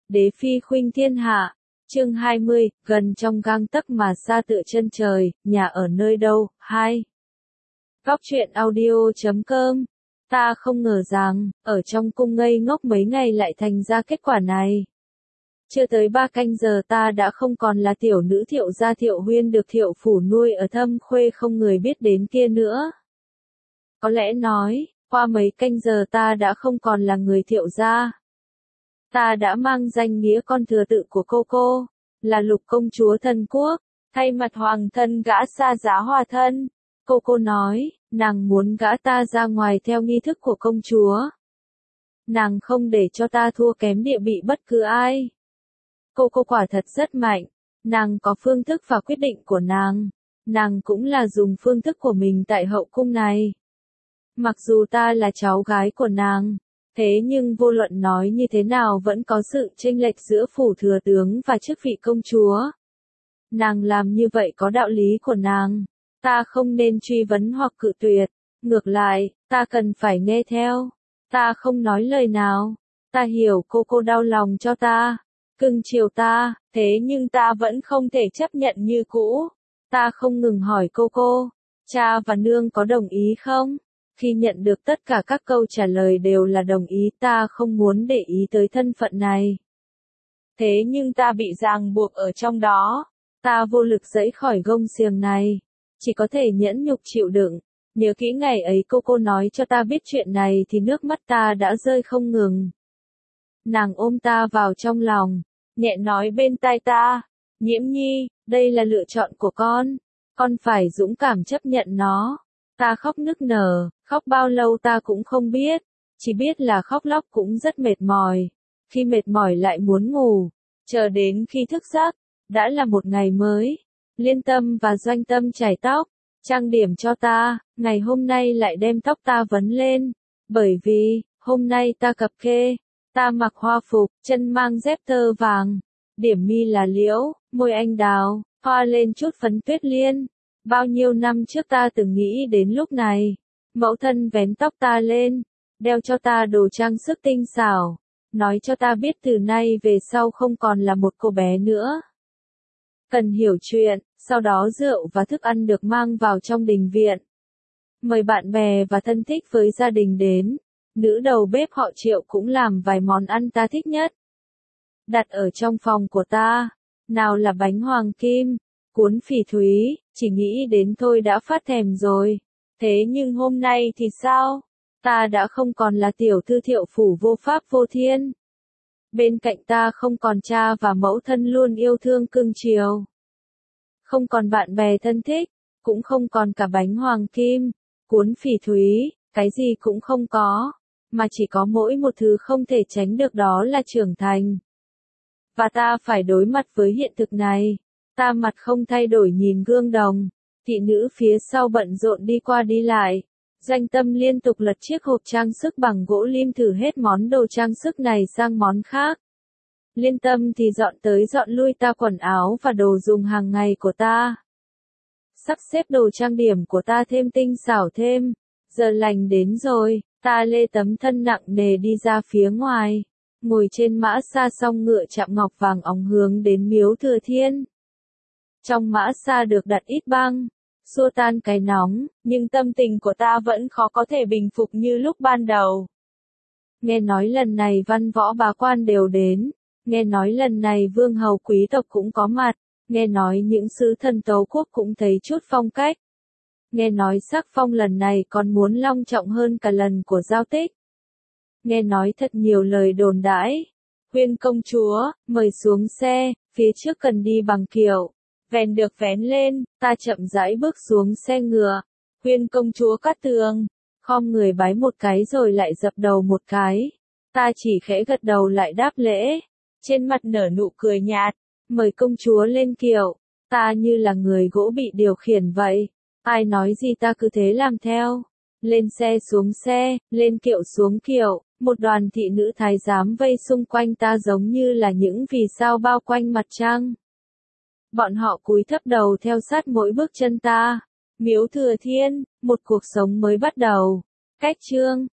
Đế phi khuynh thiên hạ. Chương 20, gần trong gang tấc mà xa tựa chân trời, nhà ở nơi đâu? 2. Góc truyện audio.com. Ta không ngờ rằng, ở trong cung ngây ngốc mấy ngày lại thành ra kết quả này. Chưa tới 3 canh giờ ta đã không còn là tiểu nữ Thiệu gia Thiệu Huyên được Thiệu phủ nuôi ở Thâm Khuê không người biết đến kia nữa. Có lẽ nói, qua mấy canh giờ ta đã không còn là người Thiệu gia. Ta đã mang danh nghĩa con thừa tự của cô, là Lục công chúa Thần Quốc, thay mặt hoàng thân gả xa giá hòa thân. Cô nói, nàng muốn gả ta ra ngoài theo nghi thức của công chúa. Nàng không để cho ta thua kém địa vị bất cứ ai. Cô quả thật rất mạnh, nàng có phương thức và quyết định của nàng cũng là dùng phương thức của mình tại hậu cung này. Mặc dù ta là cháu gái của nàng, thế nhưng vô luận nói như thế nào vẫn có sự chênh lệch giữa phủ thừa tướng và chức vị công chúa. Nàng làm như vậy có đạo lý của nàng, ta không nên truy vấn hoặc cự tuyệt, ngược lại, ta cần phải nghe theo. Ta không nói lời nào, ta hiểu cô đau lòng cho ta, cưng chiều ta, thế nhưng ta vẫn không thể chấp nhận như cũ. Ta không ngừng hỏi cô, cha và nương có đồng ý không? Khi nhận được tất cả các câu trả lời đều là đồng ý, ta không muốn để ý tới thân phận này. Thế nhưng ta bị ràng buộc ở trong đó, ta vô lực giãy khỏi gông xiềng này, chỉ có thể nhẫn nhục chịu đựng. Nhớ kỹ ngày ấy cô nói cho ta biết chuyện này thì nước mắt ta đã rơi không ngừng. Nàng ôm ta vào trong lòng, nhẹ nói bên tai ta, Nhiễm Nhi, đây là lựa chọn của con phải dũng cảm chấp nhận nó. Ta khóc nức nở, khóc bao lâu ta cũng không biết, chỉ biết là khóc lóc cũng rất mệt mỏi. Khi mệt mỏi lại muốn ngủ, chờ đến khi thức giấc, đã là một ngày mới. Liên Tâm và Doanh Tâm chải tóc, trang điểm cho ta, ngày hôm nay lại đem tóc ta vấn lên, bởi vì, hôm nay ta cập kê, ta mặc hoa phục, chân mang dép tơ vàng, điểm mi là liễu, môi anh đào, thoa lên chút phấn tuyết liên. Bao nhiêu năm trước ta từng nghĩ đến lúc này, mẫu thân vén tóc ta lên, đeo cho ta đồ trang sức tinh xảo, nói cho ta biết từ nay về sau không còn là một cô bé nữa. Cần hiểu chuyện, sau đó rượu và thức ăn được mang vào trong đình viện. Mời bạn bè và thân thích với gia đình đến, nữ đầu bếp họ Triệu cũng làm vài món ăn ta thích nhất. Đặt ở trong phòng của ta, nào là bánh hoàng kim, cuốn phỉ thúy, chỉ nghĩ đến thôi đã phát thèm rồi. Thế nhưng hôm nay thì sao? Ta đã không còn là tiểu thư Thiệu phủ vô pháp vô thiên. Bên cạnh ta không còn cha và mẫu thân luôn yêu thương cưng chiều. Không còn bạn bè thân thích, cũng không còn cả bánh hoàng kim, cuốn phỉ thúy, cái gì cũng không có, mà chỉ có mỗi một thứ không thể tránh được, đó là trưởng thành. Và ta phải đối mặt với hiện thực này. Ta mặt không thay đổi nhìn gương đồng, thị nữ phía sau bận rộn đi qua đi lại. Doanh Tâm liên tục lật chiếc hộp trang sức bằng gỗ lim thử hết món đồ trang sức này sang món khác. Liên Tâm thì dọn tới dọn lui ta quần áo và đồ dùng hàng ngày của ta. Sắp xếp đồ trang điểm của ta thêm tinh xảo thêm. Giờ lành đến rồi, ta lê tấm thân nặng nề đi ra phía ngoài. Ngồi trên mã xa song ngựa chạm ngọc vàng óng hướng đến miếu Thừa Thiên. Trong mã xa được đặt ít băng, xua tan cái nóng, nhưng tâm tình của ta vẫn khó có thể bình phục như lúc ban đầu. Nghe nói lần này văn võ bá quan đều đến, nghe nói lần này vương hầu quý tộc cũng có mặt, nghe nói những sứ thần tấu quốc cũng thấy chút phong cách. Nghe nói sắc phong lần này còn muốn long trọng hơn cả lần của Giao Tích. Nghe nói thật nhiều lời đồn đãi. Huyên công chúa, mời xuống xe, phía trước cần đi bằng kiệu. Vén được vén lên, ta chậm rãi bước xuống xe ngựa. Huyên công chúa Cát Tường, khom người bái một cái rồi lại dập đầu một cái. Ta chỉ khẽ gật đầu lại đáp lễ. Trên mặt nở nụ cười nhạt, mời công chúa lên kiệu. Ta như là người gỗ bị điều khiển vậy. Ai nói gì ta cứ thế làm theo. Lên xe, lên kiệu xuống kiệu. Một đoàn thị nữ thái giám vây xung quanh ta giống như là những vì sao bao quanh mặt trăng. Bọn họ cúi thấp đầu theo sát mỗi bước chân ta. Miếu Thừa Thiên, một cuộc sống mới bắt đầu. Cách chương